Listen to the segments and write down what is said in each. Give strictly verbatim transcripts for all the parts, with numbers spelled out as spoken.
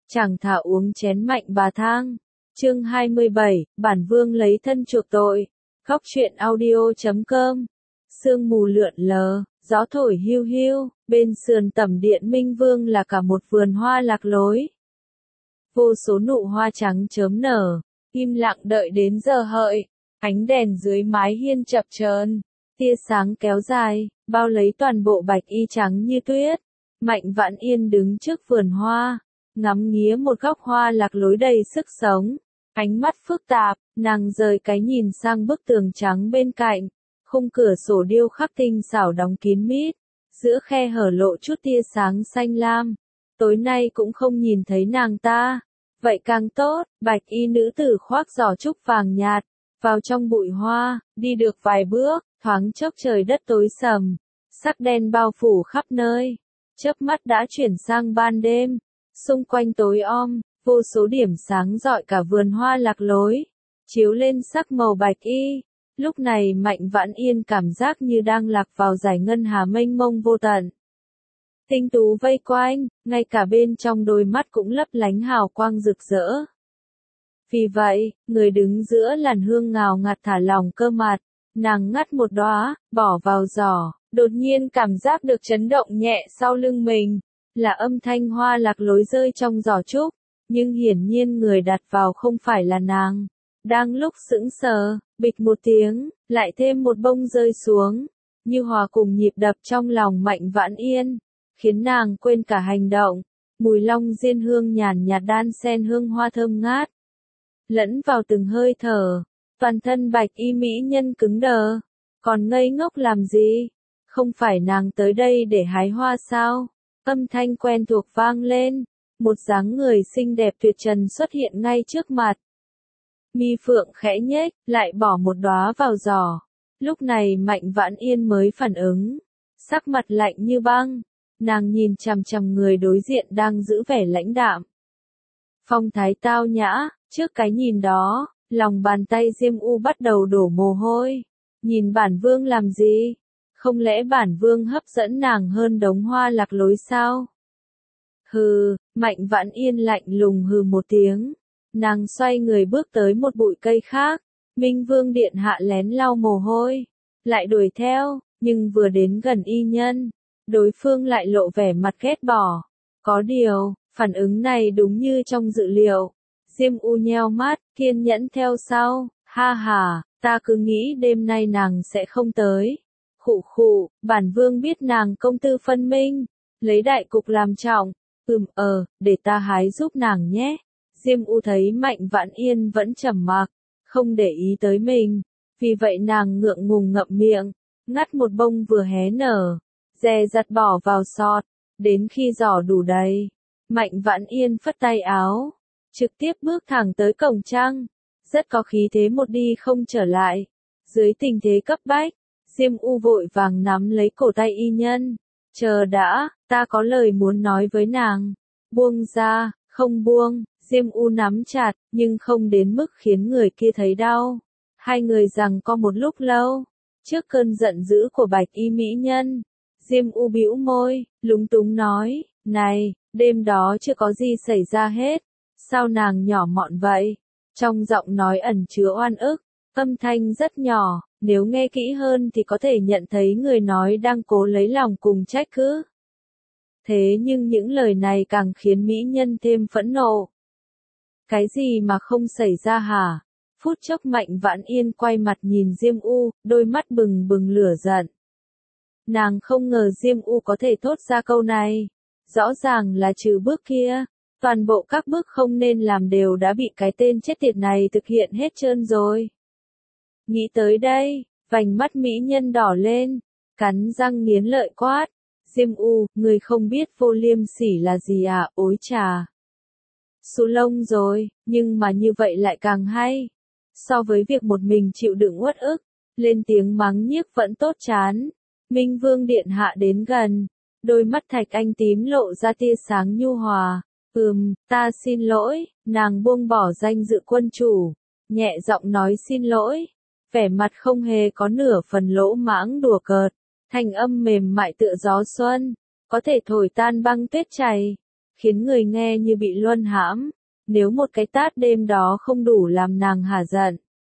Chàng thả uống chén mạnh bà thang. Chương hai mươi bảy, bản vương lấy thân chuộc tội. Góc truyện audio chấm com. Sương mù lượn lờ, gió thổi hiu hiu, bên sườn tẩm điện Minh Vương là cả một vườn hoa lạc lối. Vô số nụ hoa trắng chớm nở, im lặng đợi đến giờ hợi, ánh đèn dưới mái hiên chập chờn, tia sáng kéo dài, bao lấy toàn bộ bạch y trắng như tuyết. Mạnh Vãn Yên đứng trước vườn hoa, ngắm nghía một góc hoa lạc lối đầy sức sống, ánh mắt phức tạp, nàng rời cái nhìn sang bức tường trắng bên cạnh, khung cửa sổ điêu khắc tinh xảo đóng kín mít, giữa khe hở lộ chút tia sáng xanh lam. Tối nay cũng không nhìn thấy nàng ta, vậy càng tốt. Bạch y nữ tử khoác giỏ trúc vàng nhạt, vào trong bụi hoa, đi được vài bước, thoáng chốc trời đất tối sầm, sắc đen bao phủ khắp nơi, chớp mắt đã chuyển sang ban đêm. Xung quanh tối om, vô số điểm sáng rọi cả vườn hoa lạc lối, chiếu lên sắc màu bạch y. Lúc này Mạnh Vãn Yên cảm giác như đang lạc vào dải ngân hà mênh mông vô tận. Tinh tú vây quanh, ngay cả bên trong đôi mắt cũng lấp lánh hào quang rực rỡ. Vì vậy, người đứng giữa làn hương ngào ngạt thả lỏng cơ mặt, nàng ngắt một đóa, bỏ vào giỏ, đột nhiên cảm giác được chấn động nhẹ sau lưng mình. Là âm thanh hoa lạc lối rơi trong giỏ trúc, nhưng hiển nhiên người đặt vào không phải là nàng. Đang lúc sững sờ, bịch một tiếng, lại thêm một bông rơi xuống, như hòa cùng nhịp đập trong lòng Mạnh Vãn Yên, khiến nàng quên cả hành động. Mùi long diên hương nhàn nhạt đan xen hương hoa thơm ngát, lẫn vào từng hơi thở, toàn thân bạch y mỹ nhân cứng đờ, còn ngây ngốc làm gì? Không phải nàng tới đây để hái hoa sao? Âm thanh quen thuộc vang lên, một dáng người xinh đẹp tuyệt trần xuất hiện ngay trước mặt. Mi phượng khẽ nhếch, lại bỏ một đóa vào giỏ. Lúc này Mạnh Vãn Yên mới phản ứng, sắc mặt lạnh như băng, nàng nhìn chằm chằm người đối diện đang giữ vẻ lãnh đạm. Phong thái tao nhã, trước cái nhìn đó, lòng bàn tay Diêm U bắt đầu đổ mồ hôi. Nhìn bản vương làm gì? Không lẽ bản vương hấp dẫn nàng hơn đống hoa lạc lối sao? Hừ, Mạnh Vãn Yên lạnh lùng hừ một tiếng. Nàng xoay người bước tới một bụi cây khác. Minh Vương điện hạ lén lau mồ hôi, lại đuổi theo, nhưng vừa đến gần y nhân, đối phương lại lộ vẻ mặt ghét bỏ. Có điều, phản ứng này đúng như trong dự liệu. Diêm U nheo mắt, kiên nhẫn theo sau. Ha ha, ta cứ nghĩ đêm nay nàng sẽ không tới. Khụ khụ, bản vương biết nàng công tư phân minh, lấy đại cục làm trọng. Ừm ờ, để ta hái giúp nàng nhé. Diêm U thấy Mạnh Vãn Yên vẫn trầm mặc, không để ý tới mình, vì vậy nàng ngượng ngùng ngậm miệng, ngắt một bông vừa hé nở, dè dặt bỏ vào sọt. Đến khi giỏ đủ đầy, Mạnh Vãn Yên phất tay áo, trực tiếp bước thẳng tới cổng trăng, rất có khí thế một đi không trở lại. Dưới tình thế cấp bách, Diêm U vội vàng nắm lấy cổ tay y nhân. Chờ đã, ta có lời muốn nói với nàng. Buông ra. Không buông. Diêm U nắm chặt, nhưng không đến mức khiến người kia thấy đau. Hai người giằng co một lúc lâu. Trước cơn giận dữ của bạch y mỹ nhân, Diêm U bĩu môi, lúng túng nói, này, đêm đó chưa có gì xảy ra hết. Sao nàng nhỏ mọn vậy? Trong giọng nói ẩn chứa oan ức, âm thanh rất nhỏ, nếu nghe kỹ hơn thì có thể nhận thấy người nói đang cố lấy lòng cùng trách cứ. Thế nhưng những lời này càng khiến mỹ nhân thêm phẫn nộ. Cái gì mà không xảy ra hả? Phút chốc Mạnh Vãn Yên quay mặt nhìn Diêm U, đôi mắt bừng bừng lửa giận. Nàng không ngờ Diêm U có thể thốt ra câu này. Rõ ràng là trừ bước kia, toàn bộ các bước không nên làm đều đã bị cái tên chết tiệt này thực hiện hết trơn rồi. Nghĩ tới đây, vành mắt mỹ nhân đỏ lên, cắn răng nghiến lợi quát. Diêm U, người không biết vô liêm sỉ là gì à? Ối chà! Xù lông rồi, nhưng mà như vậy lại càng hay. So với việc một mình chịu đựng uất ức, lên tiếng mắng nhiếc vẫn tốt chán. Minh Vương điện hạ đến gần, đôi mắt thạch anh tím lộ ra tia sáng nhu hòa. Ừm, ta xin lỗi. Nàng buông bỏ danh dự quân chủ, nhẹ giọng nói xin lỗi, vẻ mặt không hề có nửa phần lỗ mãng đùa cợt, thanh âm mềm mại tựa gió xuân, có thể thổi tan băng tuyết chảy, khiến người nghe như bị luân hãm, nếu một cái tát đêm đó không đủ làm nàng hả giận.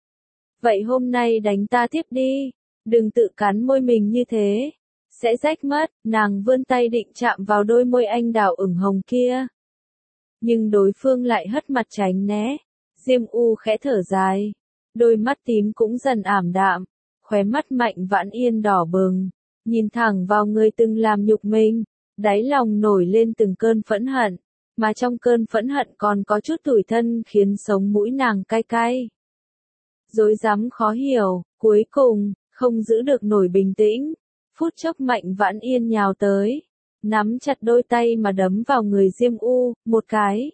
Vậy hôm nay đánh ta tiếp đi, đừng tự cắn môi mình như thế, sẽ rách mất. Nàng vươn tay định chạm vào đôi môi anh đào ửng hồng kia. Nhưng đối phương lại hất mặt tránh né. Diêm U khẽ thở dài, đôi mắt tím cũng dần ảm đạm, khóe mắt Mạnh Vãn Yên đỏ bừng, nhìn thẳng vào người từng làm nhục mình, đáy lòng nổi lên từng cơn phẫn hận, mà trong cơn phẫn hận còn có chút tủi thân khiến sống mũi nàng cay cay. Rối rắm khó hiểu, cuối cùng, không giữ được nổi bình tĩnh, phút chốc Mạnh Vãn Yên nhào tới, nắm chặt đôi tay mà đấm vào người Diêm U, một cái,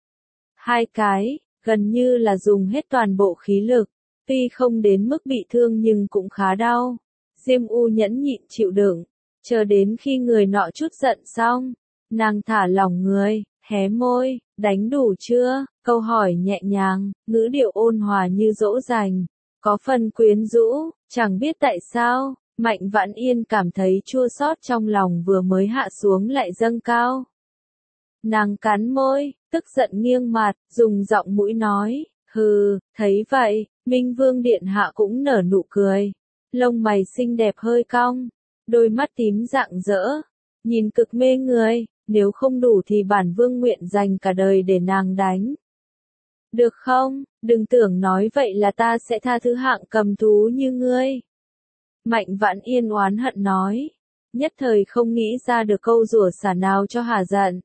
hai cái, gần như là dùng hết toàn bộ khí lực, tuy không đến mức bị thương nhưng cũng khá đau. Diêm U nhẫn nhịn chịu đựng, chờ đến khi người nọ chút giận xong, nàng thả lỏng người, hé môi, đánh đủ chưa? Câu hỏi nhẹ nhàng, ngữ điệu ôn hòa như dỗ dành, có phần quyến rũ, chẳng biết tại sao, Mạnh Vãn Yên cảm thấy chua xót trong lòng vừa mới hạ xuống lại dâng cao. Nàng cắn môi, tức giận nghiêng mặt, dùng giọng mũi nói, hừ, thấy vậy, Minh Vương Điện Hạ cũng nở nụ cười, lông mày xinh đẹp hơi cong, đôi mắt tím rạng rỡ, nhìn cực mê người, nếu không đủ thì bản vương nguyện dành cả đời để nàng đánh. Được không, đừng tưởng nói vậy là ta sẽ tha thứ hạng cầm thú như ngươi. Mạnh Vãn Yên oán hận nói, nhất thời không nghĩ ra được câu rủa xả nào cho hả giận.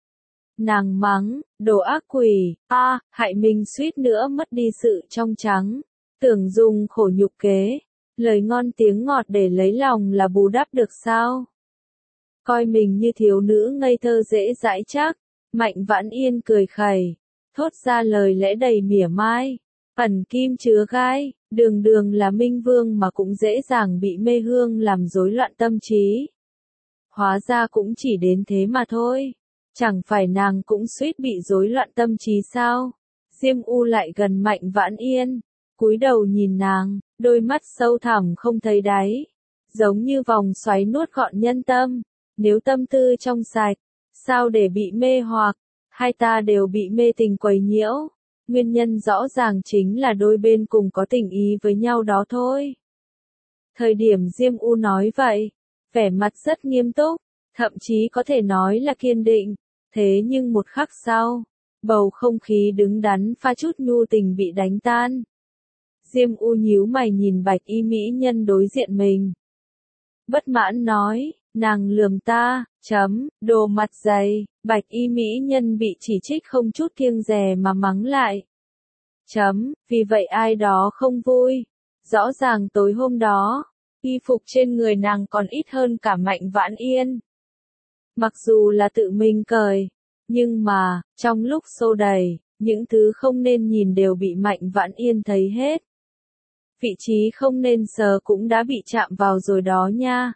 Nàng mắng, đồ ác quỷ, a, à, hại mình suýt nữa mất đi sự trong trắng, tưởng dùng khổ nhục kế, lời ngon tiếng ngọt để lấy lòng là bù đắp được sao? Coi mình như thiếu nữ ngây thơ dễ dãi chắc, Mạnh Vãn Yên cười khẩy, thốt ra lời lẽ đầy mỉa mai, ẩn kim chứa gai, đường đường là Minh Vương mà cũng dễ dàng bị mê hương làm rối loạn tâm trí. Hóa ra cũng chỉ đến thế mà thôi. Chẳng phải nàng cũng suýt bị rối loạn tâm trí sao? Diêm U lại gần Mạnh Vãn Yên, cúi đầu nhìn nàng, đôi mắt sâu thẳm không thấy đáy, giống như vòng xoáy nuốt gọn nhân tâm. Nếu tâm tư trong sạch, sao để bị mê hoặc, hai ta đều bị mê tình quấy nhiễu. Nguyên nhân rõ ràng chính là đôi bên cùng có tình ý với nhau đó thôi. Thời điểm Diêm U nói vậy, vẻ mặt rất nghiêm túc, thậm chí có thể nói là kiên định. Thế nhưng một khắc sau, bầu không khí đứng đắn pha chút nhu tình bị đánh tan. Diêm U nhíu mày nhìn bạch y mỹ nhân đối diện mình. Bất mãn nói, nàng lườm ta, chấm, đồ mặt dày, bạch y mỹ nhân bị chỉ trích không chút kiêng dè mà mắng lại. Chấm, vì vậy ai đó không vui. Rõ ràng tối hôm đó, y phục trên người nàng còn ít hơn cả Mạnh Vãn Yên. Mặc dù là tự mình cởi, nhưng mà, trong lúc xô đẩy, những thứ không nên nhìn đều bị Mạnh Vãn Yên thấy hết. Vị trí không nên sờ cũng đã bị chạm vào rồi đó nha.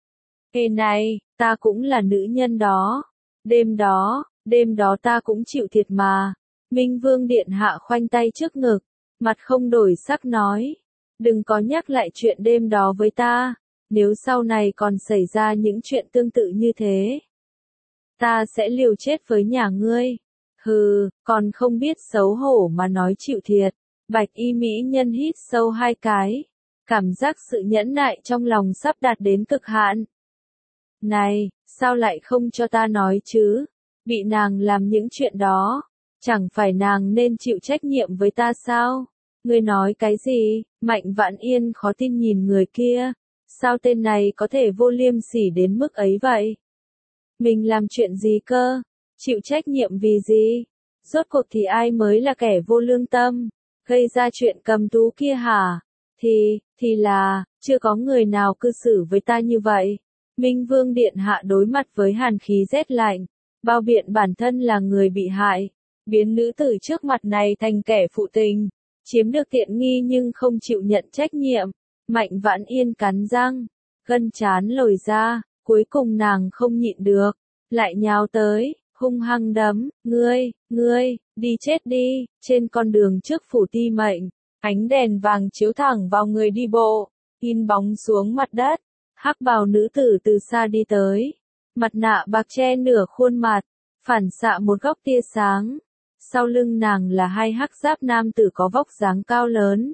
Ê này, ta cũng là nữ nhân đó. Đêm đó, đêm đó ta cũng chịu thiệt mà. Minh Vương Điện Hạ khoanh tay trước ngực, mặt không đổi sắc nói. Đừng có nhắc lại chuyện đêm đó với ta, nếu sau này còn xảy ra những chuyện tương tự như thế. Ta sẽ liều chết với nhà ngươi. Hừ, còn không biết xấu hổ mà nói chịu thiệt. Bạch y mỹ nhân hít sâu hai cái. Cảm giác sự nhẫn nại trong lòng sắp đạt đến cực hạn. Này, sao lại không cho ta nói chứ? Bị nàng làm những chuyện đó. Chẳng phải nàng nên chịu trách nhiệm với ta sao? Ngươi nói cái gì? Mạnh Vãn Yên khó tin nhìn người kia. Sao tên này có thể vô liêm sỉ đến mức ấy vậy? Mình làm chuyện gì cơ? Chịu trách nhiệm vì gì? Rốt cuộc thì ai mới là kẻ vô lương tâm? Gây ra chuyện cầm tú kia hả? Thì, thì là, chưa có người nào cư xử với ta như vậy. Minh Vương Điện Hạ đối mặt với hàn khí rét lạnh. Bao biện bản thân là người bị hại. Biến nữ tử trước mặt này thành kẻ phụ tình. Chiếm được tiện nghi nhưng không chịu nhận trách nhiệm. Mạnh Vãn Yên cắn răng. Gân trán lồi ra. Cuối cùng nàng không nhịn được. Lại nhào tới. Hung hăng đấm. Ngươi, ngươi, đi chết đi. Trên con đường trước phủ ti mệnh. Ánh đèn vàng chiếu thẳng vào người đi bộ. In bóng xuống mặt đất. Hắc bào nữ tử từ xa đi tới. Mặt nạ bạc che nửa khuôn mặt. phản xạ một góc tia sáng. Sau lưng nàng là hai hắc giáp nam tử có vóc dáng cao lớn.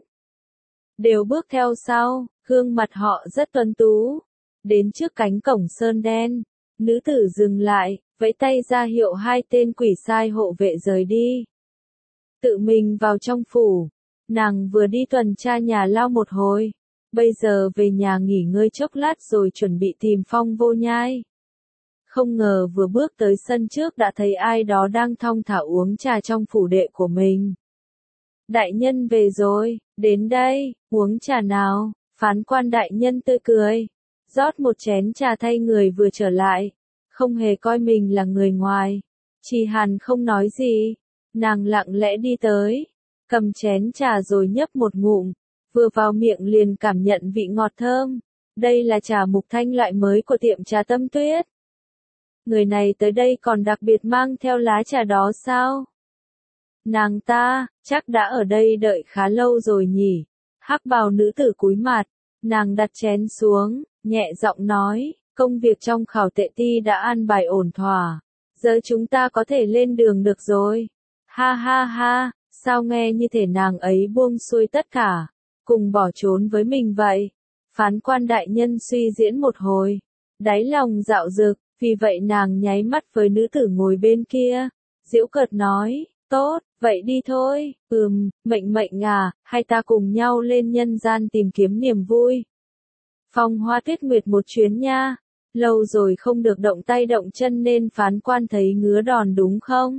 Đều bước theo sau, gương mặt họ rất tuấn tú. Đến trước cánh cổng sơn đen, nữ tử dừng lại, vẫy tay ra hiệu hai tên quỷ sai hộ vệ rời đi. Tự mình vào trong phủ, nàng vừa đi tuần tra nhà lao một hồi, bây giờ về nhà nghỉ ngơi chốc lát rồi chuẩn bị tìm Phong Vô Nhai. Không ngờ vừa bước tới sân trước đã thấy ai đó đang thong thả uống trà trong phủ đệ của mình. Đại nhân về rồi, đến đây, uống trà nào, phán quan đại nhân tươi cười, rót một chén trà thay người vừa trở lại, không hề coi mình là người ngoài. Trì Hàn không nói gì, nàng lặng lẽ đi tới, cầm chén trà rồi nhấp một ngụm, vừa vào miệng liền cảm nhận vị ngọt thơm. Đây là trà mục thanh loại mới của tiệm trà Tâm Tuyết. Người này tới đây còn đặc biệt mang theo lá trà đó sao? Nàng ta, chắc đã ở đây đợi khá lâu rồi nhỉ. Hắc bào nữ tử cúi mặt, nàng đặt chén xuống, nhẹ giọng nói, công việc trong khảo tệ ti đã an bài ổn thỏa. Giờ chúng ta có thể lên đường được rồi. Ha ha ha, sao nghe như thể nàng ấy buông xuôi tất cả, cùng bỏ trốn với mình vậy. Phán quan đại nhân suy diễn một hồi, đáy lòng dạo dực, vì vậy nàng nháy mắt với nữ tử ngồi bên kia, giễu cợt nói, tốt, vậy đi thôi, ừm, mệnh mệnh à, hay ta cùng nhau lên nhân gian tìm kiếm niềm vui. Phong Hoa Tuyết Nguyệt một chuyến nha, lâu rồi không được động tay động chân nên phán quan thấy ngứa đòn đúng không?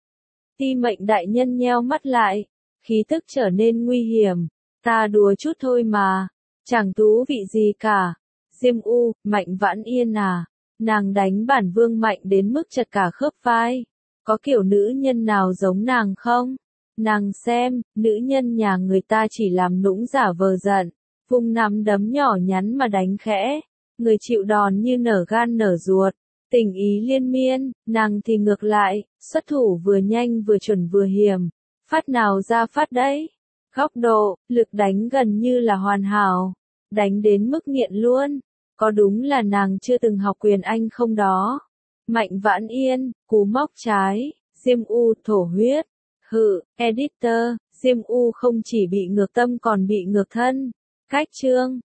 Ti mệnh đại nhân nheo mắt lại, khí tức trở nên nguy hiểm, ta đùa chút thôi mà, chẳng thú vị gì cả. Diêm U, Mạnh Vãn Yên à, nàng đánh bản vương mạnh đến mức chật cả khớp vai, có kiểu nữ nhân nào giống nàng không? Nàng xem, nữ nhân nhà người ta chỉ làm nũng giả vờ giận, vung nắm đấm nhỏ nhắn mà đánh khẽ, người chịu đòn như nở gan nở ruột, tình ý liên miên, nàng thì ngược lại, xuất thủ vừa nhanh vừa chuẩn vừa hiểm, phát nào ra phát đấy, góc độ, lực đánh gần như là hoàn hảo, đánh đến mức nghiện luôn, có đúng là nàng chưa từng học quyền Anh không đó? Mạnh Vãn Yên, cú móc trái, Diêm U thổ huyết, hự, editor, Diêm U không chỉ bị ngược tâm còn bị ngược thân, cách chương.